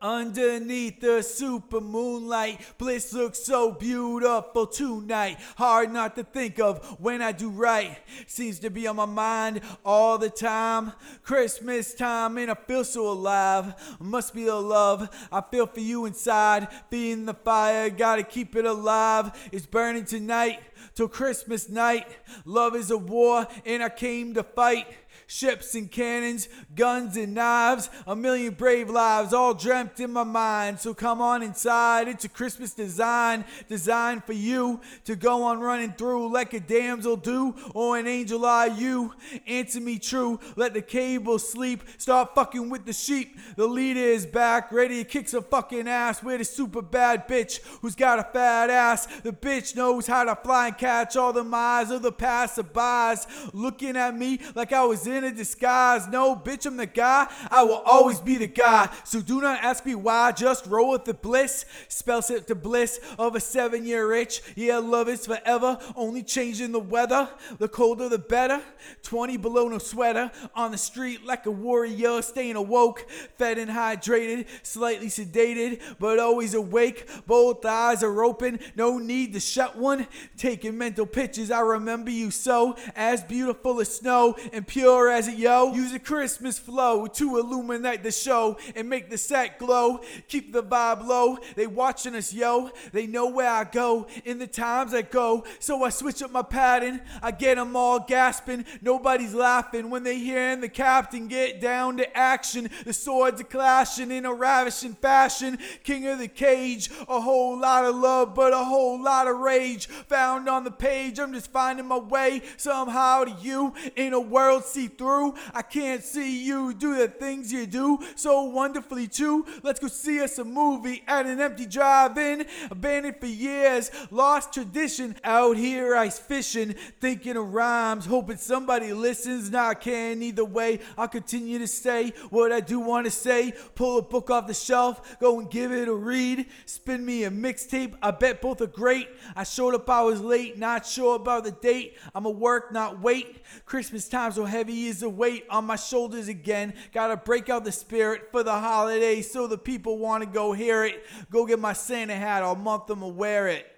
Underneath the super moonlight, bliss looks so beautiful tonight. Hard not to think of when I do right. Seems to be on my mind all the time. Christmas time and I feel so alive. Must be the love I feel for you inside. Feeding the fire, gotta keep it alive. It's burning tonight till Christmas night. Love is a war and I came to fight. Ships and cannons, guns and knives, a million brave lives all dreamt in my mind. So come on inside, it's a Christmas design, designed for you to go on running through like a damsel do, or an angel are you. Answer me true, let the cable sleep, start fucking with the sheep. The leader is back, ready to kick some fucking ass with a super bad bitch who's got a fat ass. The bitch knows how to fly and catch all the eyes of the passerbys, looking at me like I was in a disguise. No, bitch, I'm the guy. I will always be the guy. So do not ask me why. Just roll with the bliss. Spells it the bliss of a 7-year itch. Yeah, love is forever. Only changing the weather. The colder the better. 20 below, no sweater. On the street like a warrior. Staying awoke. Fed and hydrated. Slightly sedated. But always awake. Both eyes are open. No need to shut one. Taking mental pictures. I remember you so. As beautiful as snow. And pure as it, yo. Use a Christmas flow to illuminate the show and make the set glow. Keep the vibe low. They watching us, yo. They know where I go in the times I go. So I switch up my pattern. I get them all gasping. Nobody's laughing when they hearing the captain get down to action. The swords are clashing in a ravishing fashion. King of the cage. A whole lot of love, but a whole lot of rage. Found on the page. I'm just finding my way somehow to you in a world see through. I can't see you do the things you do so wonderfully too. Let's go see us a movie at an empty drive-in. Abandoned for years, lost tradition. Out here ice fishing, thinking of rhymes, hoping somebody listens. Nah, I can't either way. I'll continue to say what I do want to say. Pull a book off the shelf, go and give it a read. Spin me a mixtape, I bet both are great. I showed up, I was late, not sure about the date. I'ma work, not wait. Christmas time so heavy is the weight on my shoulders again. Gotta break out the spirit for the holidays so the people wanna go hear it. Go get my Santa hat, all month I'ma wear it.